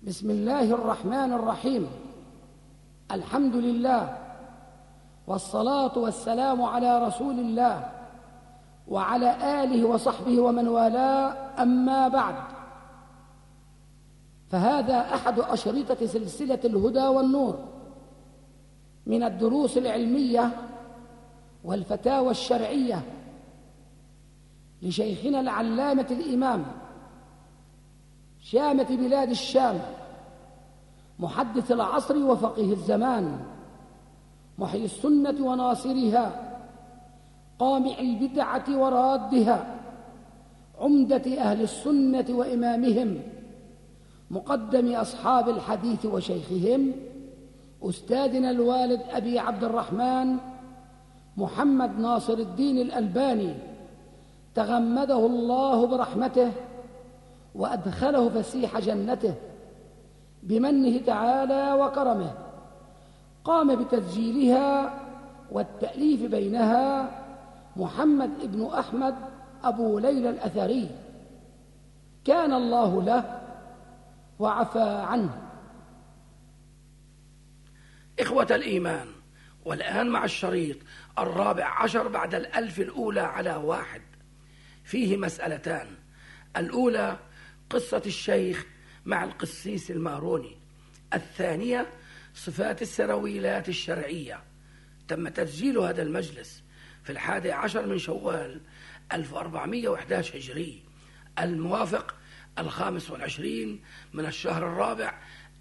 بسم الله الرحمن الرحيم. الحمد لله والصلاة والسلام على رسول الله وعلى آله وصحبه ومن والاه، أما بعد، فهذا أحد أشرطة سلسلة الهدى والنور من الدروس العلمية والفتاوى الشرعية لشيخنا العلامة الإمام شامة بلاد الشام، محدث العصر وفقيه الزمان، محيي السنة وناصرها، قامع البدعة ورادها، عمدة أهل السنة وإمامهم، مقدم أصحاب الحديث وشيخهم، أستاذنا الوالد أبي عبد الرحمن محمد ناصر الدين الألباني، تغمده الله برحمته وأدخله فسيح جنته بمنه تعالى وكرمه. قام بتسجيلها والتأليف بينها محمد ابن أحمد أبو ليلى الأثري، كان الله له وعفى عنه. إخوة الإيمان، والآن مع الشريط 14 بعد 1000 الأولى على 1. فيه مسألتان: الأولى قصة الشيخ مع القسيس الماروني، الثانية صفات السرويلات الشرعية. تم تسجيل هذا المجلس في 11 من شوال 1411 هجري، الموافق 25 من الشهر الرابع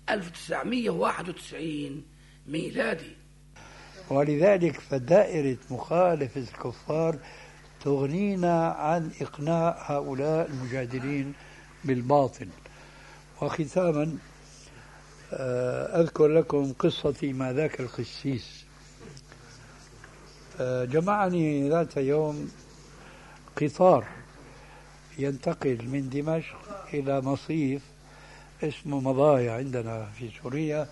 1991 ميلادي. ولذلك فدائرة مخالفة الكفار تغنينا عن إقناع هؤلاء المجادلين بالباطل. وختاما أذكر لكم قصتي مع ذاك القسيس. جمعني ذات يوم قطار ينتقل من دمشق إلى مصيف اسمه مضايا عندنا في سوريا.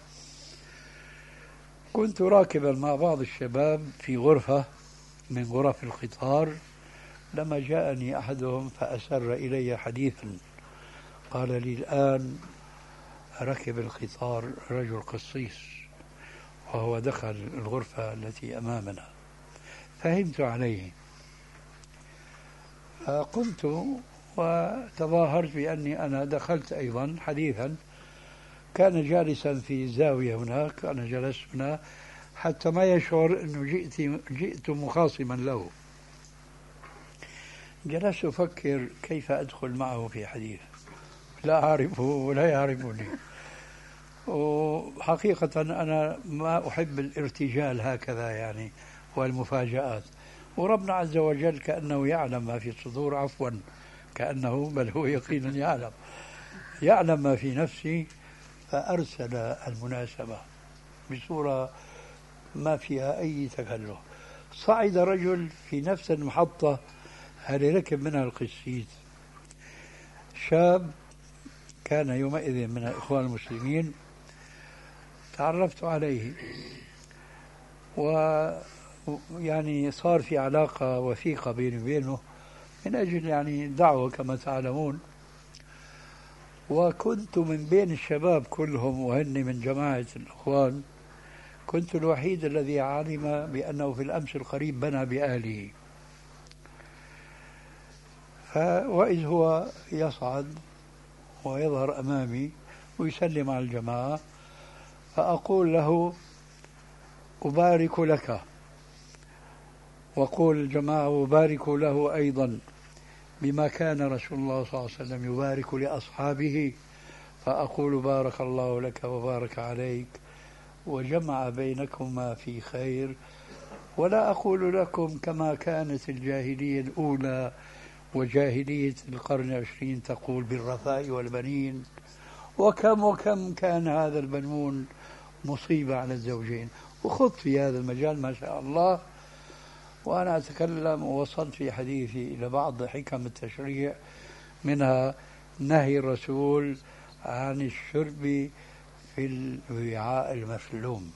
كنت راكبا مع بعض الشباب في غرفة من غرف القطار، لما جاءني أحدهم فأسر إلي حديثا، قال لي: الآن ركب القطار رجل قسيس وهو دخل الغرفة التي أمامنا. فهمت عليه، قمت وتظاهرت بأني أنا دخلت أيضا حديثا. كان جالسا في زاوية هناك، أنا جلست هنا حتى ما يشعر أنه جئت مخاصما له. جلست أفكر كيف أدخل معه في حديث، لا أعرفه ولا يعرفني. وحقيقة أنا ما أحب الارتجال هكذا يعني والمفاجآت. وربنا عز وجل كأنه يعلم ما في الصدور، عفوا كأنه بل هو يقينا يعلم ما في نفسي، فأرسل المناسبة بصورة ما فيها أي تكلف. صعد رجل في نفس المحطة اللي ركب منها القسيس، شاب كان يومئذ من الإخوان المسلمين. تعرفت عليه ويعني صار في علاقة وثيقة بيني وبينه من أجل يعني دعوة كما تعلمون. وكنت من بين الشباب كلهم وهن من جماعة الإخوان، كنت الوحيد الذي علم بأنه في الأمس القريب بنى بأهله. وإذ هو يصعد ويظهر أمامي ويسلم على الجماعة، فأقول له: أبارك لك. وقول الجماعة: أبارك له أيضا، بما كان رسول الله صلى الله عليه وسلم يبارك لأصحابه. فأقول: بارك الله لك وبارك عليك وجمع بينكما في خير، ولا أقول لكم كما كانت الجاهلية الأولى وجاهلية القرن 20 تقول بالرثاء والبنين، وكم كان هذا البنون مصيبة على الزوجين. وخضت في هذا المجال ما شاء الله، وأنا أتكلم ووصلت في حديثي إلى بعض حكم التشريع، منها نهي الرسول عن الشرب في الوعاء المفلوم،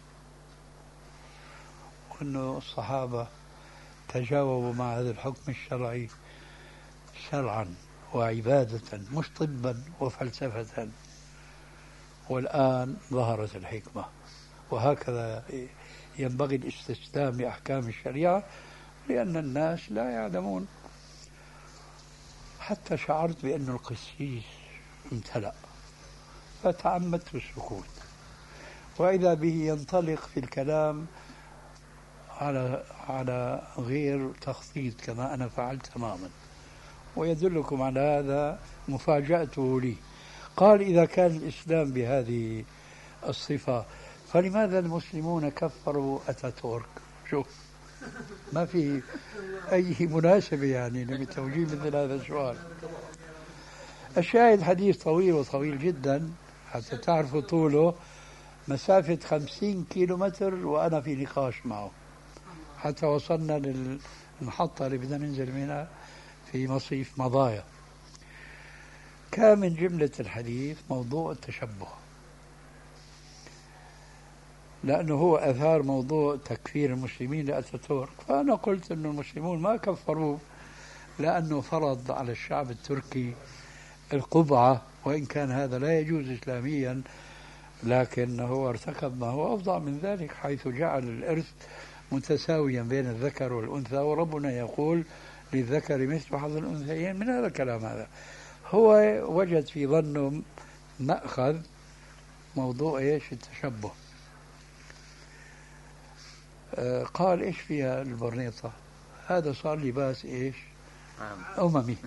وأنه الصحابة تجاوبوا مع هذا الحكم الشرعي شرعا وعبادة مش طبا وفلسفة. والآن ظهرت الحكمة. وهكذا ينبغي الاستسلام لأحكام الشريعة، لأن الناس لا يعلمون. حتى شعرت بأن القسيس امتلأ فتعمدت السكوت، وإذا به ينطلق في الكلام على غير تخطيط كما أنا فعلت تماما. ويدلكم على هذا مفاجأته لي. قال: إذا كان الإسلام بهذه الصفة فلماذا المسلمون كفروا أتاتورك؟ شوف، ما في أي مناسبة يعني لتوجيه مثل هذا السؤال. الشاهد حديث طويل وطويل جدا حتى تعرفوا طوله، مسافة 50 كيلومتر وأنا في نقاش معه حتى وصلنا للمحطة اللي بدنا ننزل منها في مصيف مضايا. كان من جملة الحديث موضوع التشبه، لأنه هو أثار موضوع تكفير المسلمين لأتاتورك. فأنا قلت أن المسلمون ما كفروه لأنه فرض على الشعب التركي القبعة، وإن كان هذا لا يجوز إسلاميا، لكنه ارتكب ما هو أفضل من ذلك، حيث جعل الإرث متساويا بين الذكر والأنثى، وربنا يقول: للذكر مثل حظ الأنثيين. من هذا الكلام هذا هو وجد في ظنه مأخذ موضوع إيش؟ التشبه. قال: إيش فيها البرنيطة؟ هذا صار لباس إيش؟ أممي.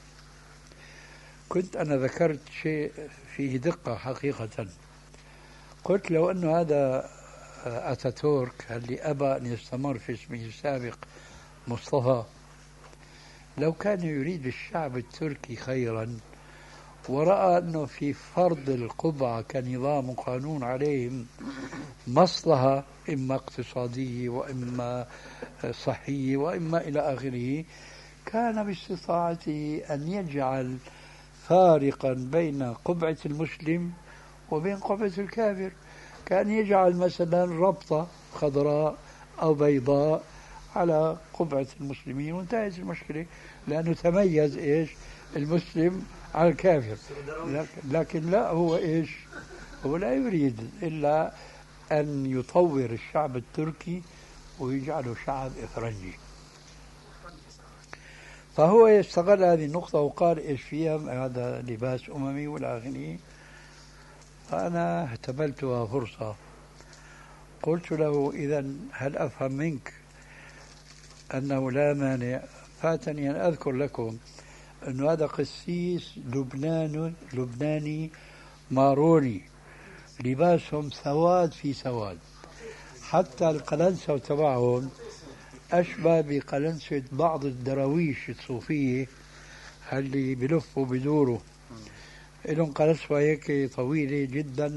كنت أنا ذكرت شيء فيه دقة حقيقة. قلت: لو أن هذا أتاتورك اللي أبى أن يستمر في اسمه السابق مصطفى، لو كان يريد الشعب التركي خيرا ورأى أنه في فرض القبعة كنظام وقانون عليهم مصلحة، إما اقتصادية وإما صحية وإما إلى آخره، كان باستطاعته أن يجعل فارقا بين قبعة المسلم وبين قبعة الكافر. كان يجعل مثلا ربطة خضراء أو بيضاء على قبعة المسلمين وانتهت المشكلة، لأنه تميز إيش؟ المسلم على الكافر. لكن لا، هو إيش؟ هو لا يريد إلا أن يطور الشعب التركي ويجعله شعب إفرنجي. فهو يستغل هذه النقطة وقال: إيش فيها؟ هذا لباس أممي والآخرين. فأنا احتملتها فرصة، قلت له: إذن هل أفهم منك أنه لا مانع؟ فاتني أن أذكر لكم أن هذا قسيس لبناني ماروني، لباسهم سواد في سواد، حتى القلنسة تبعهم أشبه بقلنسة بعض الدراويش الصوفية اللي بلفوا بدوروا، لهم قلنسة هيك طويلة جدا،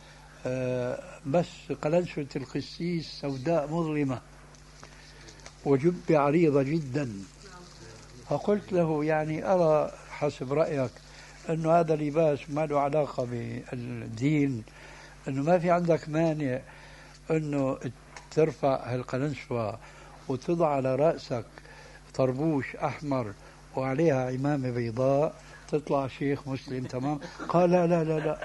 بس قلنسة القسيس سوداء مظلمة وجبة عريضة جدا. فقلت له: يعني أرى حسب رأيك أنه هذا لباس ما له علاقة بالدين، أنه ما في عندك مانع أنه ترفع هالقلنسوة وتضع على رأسك طربوش أحمر وعليها عمامة بيضاء، تطلع شيخ مسلم تمام؟ قال: لا لا لا لا.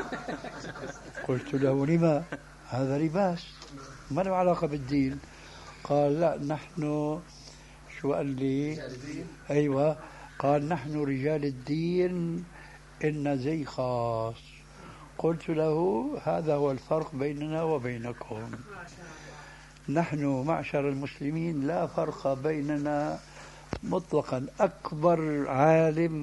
قلت له: لما؟ هذا لباس ما له علاقة بالدين. قال: لا، نحن شو قال لي؟ أيوة، قال: نحن رجال الدين إن زي خاص. قلت له: هذا هو الفرق بيننا وبينكم، نحن معشر المسلمين لا فرق بيننا مطلقا. أكبر عالم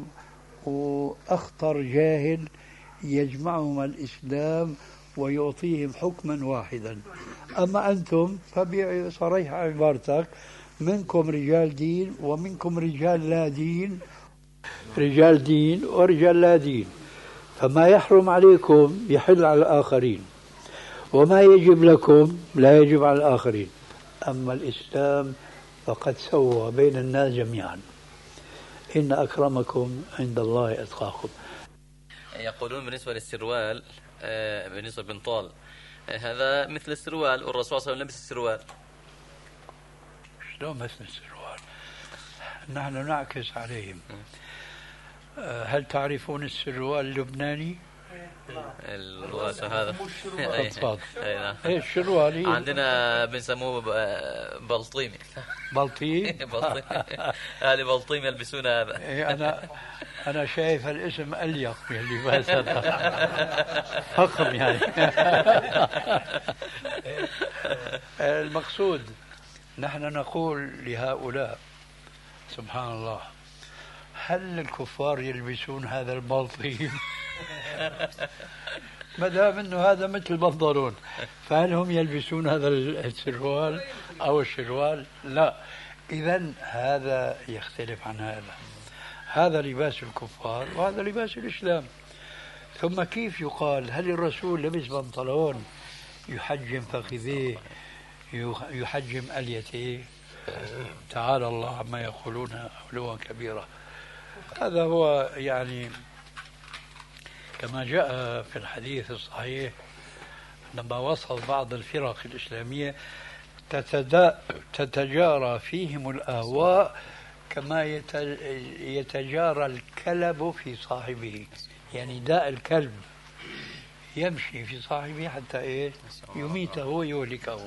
وأخطر جاهل يجمعهم الإسلام ويعطيهم حكما واحدا. أما أنتم فبصريح عبارتك: منكم رجال دين ومنكم رجال لا دين، رجال دين ورجال لا دين، فما يحرم عليكم يحل على الآخرين، وما يجب لكم لا يجب على الآخرين. أما الإسلام فقد سوى بين الناس جميعا، إن أكرمكم عند الله أتقاكم. يقولون بالنسبة للسروال، بالنسبة للبنطال، هذا مثل السروال، والرسول صلى الله عليه وسلم لبس السروال. شلون مثل السروال؟ نحن نعكس عليهم. هل تعرفون السروال اللبناني؟ هذا فضفاض. نعم. ايش الشروال؟ عندنا بنسموه بلطيم. بلطيم. اهل بلطيم يلبسون هذا. انا شايف الاسم اليق باللباس فخم يعني. المقصود نحن نقول لهؤلاء سبحان الله، هل الكفار يلبسون هذا البلطيم؟ ما دام انه هذا مثل البنطلون، فهل هم يلبسون هذا السروال او الشروال؟ لا. اذا هذا يختلف عن هذا. هذا لباس الكفار وهذا لباس الاسلام. ثم كيف يقال هل الرسول لبس بنطلون يحجم فخذيه يحجم اليتيه؟ تعالى الله عما يقولون علوا كبيرا. هذا هو يعني كما جاء في الحديث الصحيح لما وصف بعض الفرق الإسلامية تتجارى فيهم الأهواء كما يتجارى الكلب في صاحبه، يعني داء الكلب يمشي في صاحبه حتى إيه يميته ويهلكه.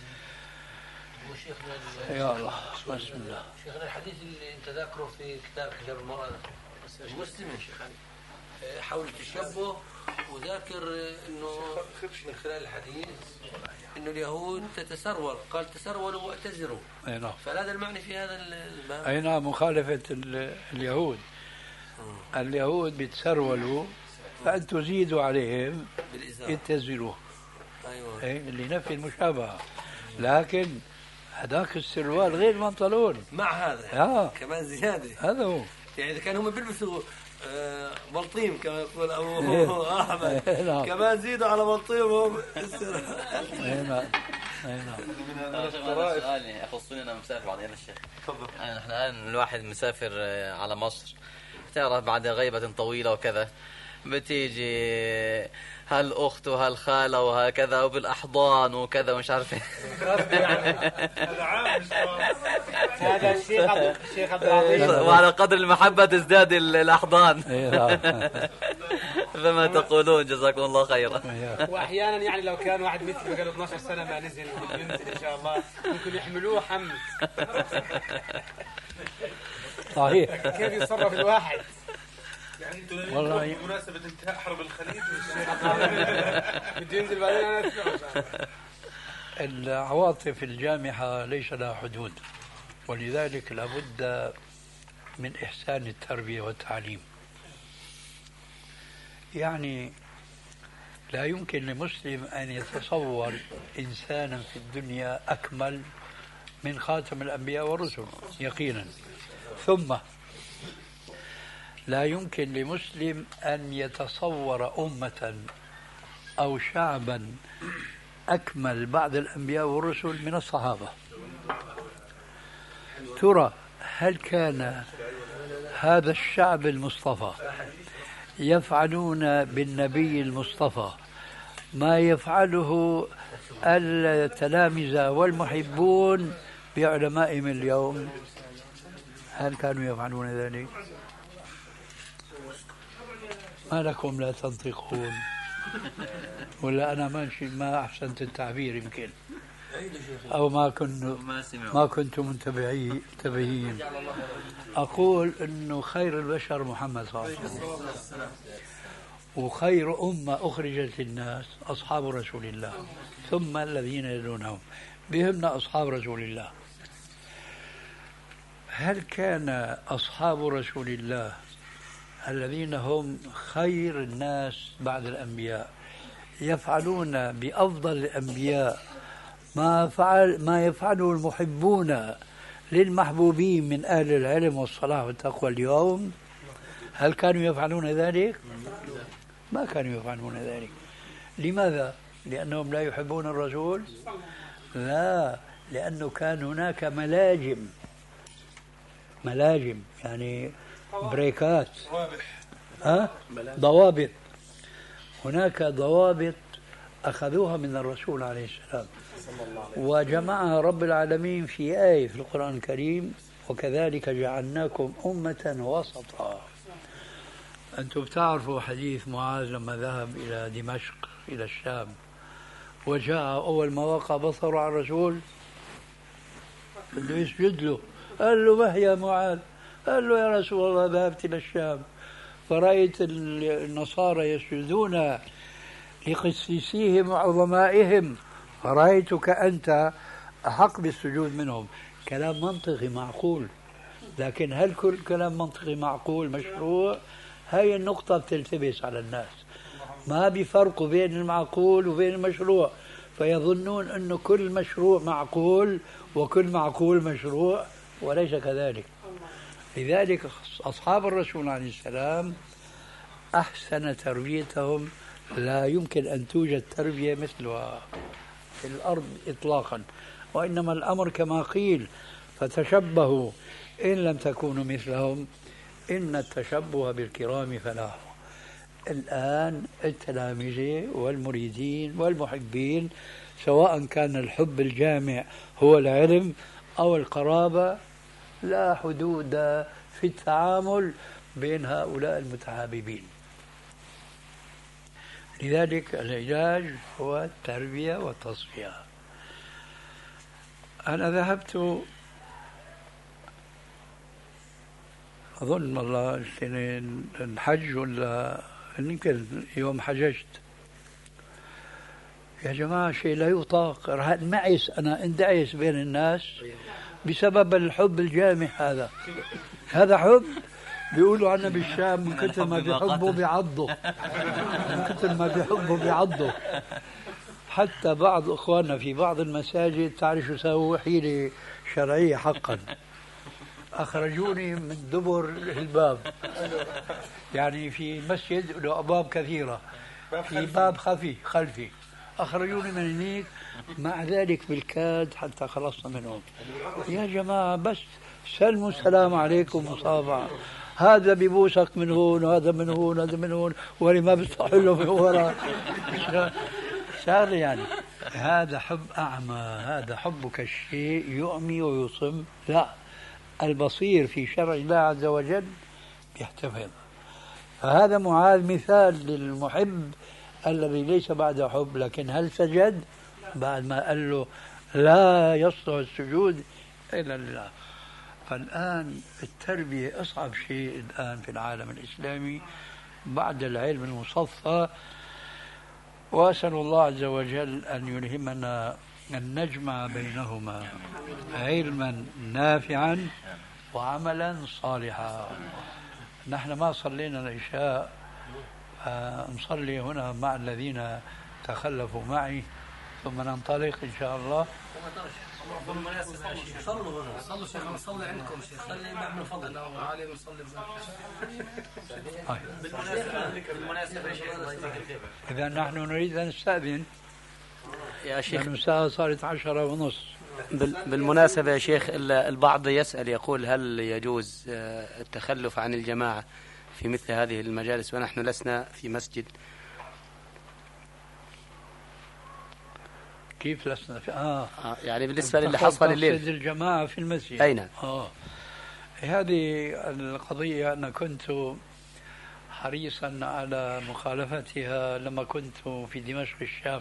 يا الله بسم الله. شيخنا الحديث اللي انت ذاكره في كتاب حجاب المرأة المسلم حول التشبه، وذاكر انه من خلال الحديث انه اليهود تتسرول، قال تسرولوا واعتذروا. اي نعم. فهذا المعنى في هذا الباب. اي نعم، مخالفة اليهود. اليهود بيتسرولوا فانتم زيدوا عليهم يتزروا. ايوه. لنفي المشابهة. لكن هذاك السروال غير البنطلون مع هذا كمان زيادة. هذا هو. يعني إذا كانوا هم بيلبسوا بلطيم كما يقول أبو أحمد كمان زيدوا على بلطيمهم. أي نعم. سؤال يخصني أنا مسافر بعدين الشيخ. تفضل. نحن الآن الواحد مسافر على مصر، تعرف بعد غيبة طويلة وكذا بتيجي هالأخت وهالخالة وهكذا وبالأحضان وكذا ومش عارف. هذا الشيخ عبد العظيم. وعلى قدر المحبة تزداد الأحضان. فما تقولون جزاكم الله خيرا. وأحيانا يعني لو كان واحد مثلي بقاله 12 سنة ما نزل ينزل إن شاء الله ممكن يحملوه حمل. صحيح. كيف يتصرف الواحد؟ يعني انتوا والله بمناسبة انتهاء حرب الخليج بده ينزل بعدين انا العواطف الجامحة ليس لها حدود، ولذلك لابد من إحسان التربية والتعليم. يعني لا يمكن لمسلم أن يتصور إنسانا في الدنيا أكمل من خاتم الأنبياء والرسل يقينا. ثم لا يمكن لمسلم أن يتصور أمة أو شعبا أكمل بعد الأنبياء والرسل من الصحابة. ترى هل كان هذا الشعب المصطفى يفعلون بالنبي المصطفى ما يفعله التلامذة والمحبون بعلمائهم اليوم؟ هل كانوا يفعلون ذلك؟ ما لكم لا تنطقون؟ ولا أنا ما أحسنت التعبير يمكن، أو ما كنت منتبهين. أقول إنه خير البشر محمد صلى الله عليه وسلم، وخير أمة أخرجت للناس أصحاب رسول الله، ثم الذين يلونهم بهمنا أصحاب رسول الله. هل كان أصحاب رسول الله الذين هم خير الناس بعد الأنبياء يفعلون بأفضل الأنبياء ما يفعله المحبون للمحبوبين من أهل العلم والصلاح والتقوى اليوم؟ هل كانوا يفعلون ذلك؟ ما كانوا يفعلون ذلك. لماذا؟ لأنهم لا يحبون الرسول؟ لا، لأنه كان هناك ملاجم يعني بريكات، ضوابط. هناك ضوابط أخذوها من الرسول عليه السلام، وجمعها رب العالمين في آية في القرآن الكريم: وكذلك جعلناكم أمة وسطا. أنتم بتعرفوا حديث معاذ لما ذهب إلى دمشق إلى الشام وجاء أول ما وقع بصره على الرسول بده يسجد له، قال له ما يا معاذ؟ قال له يا رسول الله ذهبت إلى الشام فرأيت النصارى يسجدون لقسيسيهم وعظمائهم فرأيتك أنت أحق بالسجود منهم. كلام منطقي معقول، لكن هل كل كلام منطقي معقول مشروع؟ هاي النقطة بتلتبس على الناس، ما بيفرقوا بين المعقول وبين المشروع، فيظنون أنه كل مشروع معقول وكل معقول مشروع، وليس كذلك. لذلك أصحاب الرسول عليه السلام أحسن تربيتهم، لا يمكن أن توجد تربية مثلها في الأرض إطلاقا، وإنما الأمر كما قيل فتشبهوا إن لم تكونوا مثلهم إن التشبه بالكرام فلاح. الآن التلاميذ والمريدين والمحبين سواء كان الحب الجامع هو العلم أو القرابة لا حدود في التعامل بين هؤلاء المتحاببين. لذلك العلاج هو التربية والتصفية. أنا ذهبت أظن والله الحج ولا يمكن يوم حججت. يا جماعة شيء لا يطاق، معيس أنا اندعس بين الناس بسبب الحب الجامع هذا. هذا حب بيقولوا عنا بالشام من كثر ما بيحبوا بيعضوا، من كثر ما بيحبوا بيعضوا. حتى بعض إخواننا في بعض المساجد تعرف شو سووا؟ حيلة شرعية حقا، أخرجوني من دبر الباب. يعني في مسجد له أبواب كثيرة، في باب خلفي أخرجوني من هناك. مع ذلك بالكاد حتى خلصنا منهم. يا جماعة بس سلموا السلام عليكم مصابعة، هذا بيبوسك من هون وهذا من هون وهذا من هون ولما بيستحله من وراء شغل. يعني هذا حب أعمى، هذا حبك الشيء يعمي ويصم. لا، البصير في شرع الله عز وجل يحتفظ. فهذا معاذ مثال للمحب الذي ليس بعد حب، لكن هل سجد بعد ما قال له لا يصلح السجود إلا لله؟ فالآن التربية أصعب شيء الآن في العالم الإسلامي بعد العلم المصفى، وأسأل الله عز وجل أن يلهمنا أن نجمع بينهما علما نافعا وعملا صالحا. نحن ما صلينا العشاء، نصلي هنا مع الذين تخلفوا معي ثم ننطلق إن شاء الله. بالمناسبة يا شيخ صلوا شيخ، نصلي عندكم شيخ، خلي نعمل فضل لو عالم نصلي بالمناسبة يا شيخ. إذا نحن نريد أن نستأذن يا شيخ، لأن الساعة صارت 10:30. بالمناسبة يا شيخ البعض يسأل يقول هل يجوز التخلف عن الجماعة في مثل هذه المجالس ونحن لسنا في مسجد؟ كيف لسنا في يعني بالنسبة للي حصل الليل الجماعة في المسجد. أين؟ هذه القضية أنا كنت حريصا على مخالفتها لما كنت في دمشق الشام،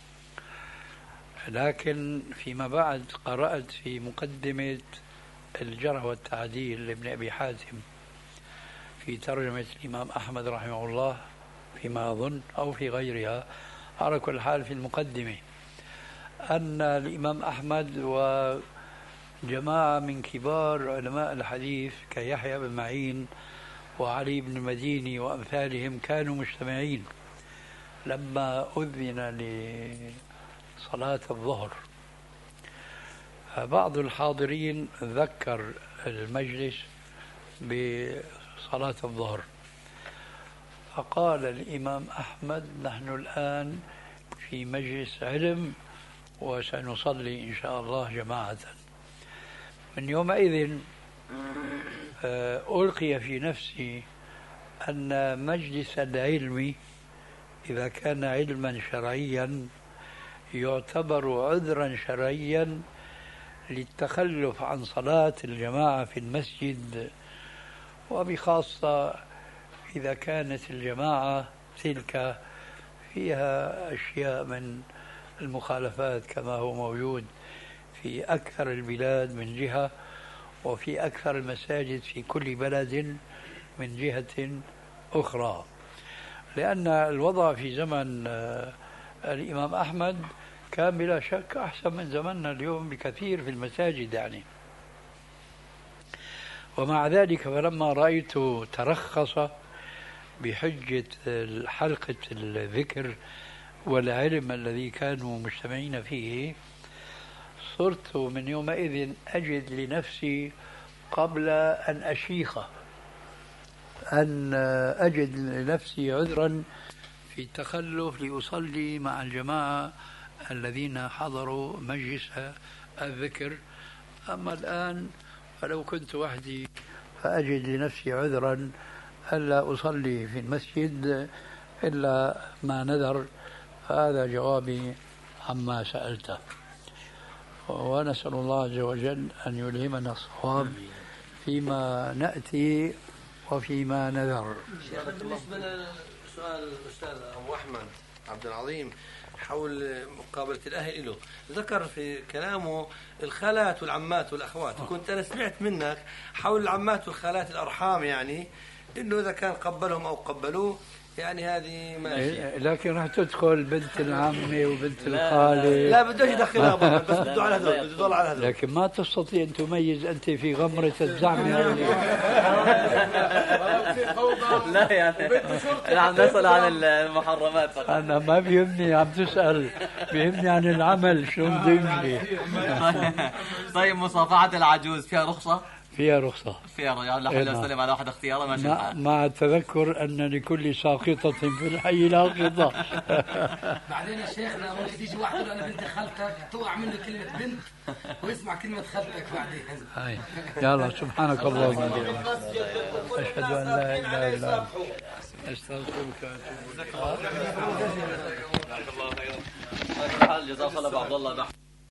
لكن فيما بعد قرأت في مقدمة الجرح والتعديل لابن أبي حاتم في ترجمة الإمام أحمد رحمه الله فيما أظن أو في غيرها، على كل حال في المقدمة، أن الإمام أحمد وجماعة من كبار علماء الحديث كيحيى بن معين وعلي بن المديني وأمثالهم كانوا مجتمعين لما أذن لصلاة الظهر. فبعض الحاضرين ذكر المجلس بصلاة الظهر، فقال الإمام أحمد نحن الآن في مجلس علم وسنصلي إن شاء الله جماعة. من يومئذ ألقي في نفسي أن مجلس العلم إذا كان علما شرعيا يعتبر عذرا شرعيا للتخلف عن صلاة الجماعة في المسجد، وبخاصة إذا كانت الجماعة تلك فيها أشياء من المخالفات كما هو موجود في أكثر البلاد من جهة، وفي أكثر المساجد في كل بلد من جهة أخرى. لأن الوضع في زمن الإمام أحمد كان بلا شك أحسن من زمننا اليوم بكثير في المساجد يعني. ومع ذلك فلما رأيت ترخص بحجة حلقة الذكر والعلم الذي كانوا مجتمعين فيه، صرت من يومئذ أجد لنفسي قبل أن أشيخ أن أجد لنفسي عذرا في التخلف لأصلي مع الجماعة الذين حضروا مجلس الذكر. أما الآن فلو كنت وحدي فأجد لنفسي عذرا ألا أصلي في المسجد إلا ما نذر. هذا جوابي عما سألته، ونسأل الله عز وجل أن يلهمنا الصواب فيما نأتي وفيما نذر. بالنسبة لسؤال الأستاذ أبو أحمد عبد العظيم حول مقابلة الأهل له، ذكر في كلامه الخالات والعمات والأخوات، كنت أنا سمعت منك حول العمات والخالات الأرحام، يعني إنه إذا كان قبلهم أو قبلوه يعني هذه ماشي، لكن راح تدخل بنت العمة وبنت الخالة. لا بدوش يدخلها بس بده على هذول، بده يضل على هذول. لكن ما تستطيع أن تميز أنت في غمرة الزعمة. لا يعني عم نسأل عن المحرمات فقط. أنا ما بيهمني، عم تسأل بيهمني عن العمل شو بدي. طيب مصافحة العجوز فيها رخصة؟ فيها رخصة، فيها رجال لحد يسلم على واحد اختياره ماشي الحال، مع التذكر أن لكل ساقطة في الحي لاقطة. بعدين يا شيخنا ممكن تيجي واحد يقول أنا بنت خالتك تقع منه كلمة بنت ويسمع كلمة خالتك بعدين. هاي يلا سبحانك اللهم وبحمدك أشهد أن لا إله إلا أنت أستغفرك وأتوب إليك. جزاك الله خيرا. جزاك الله عبد الله.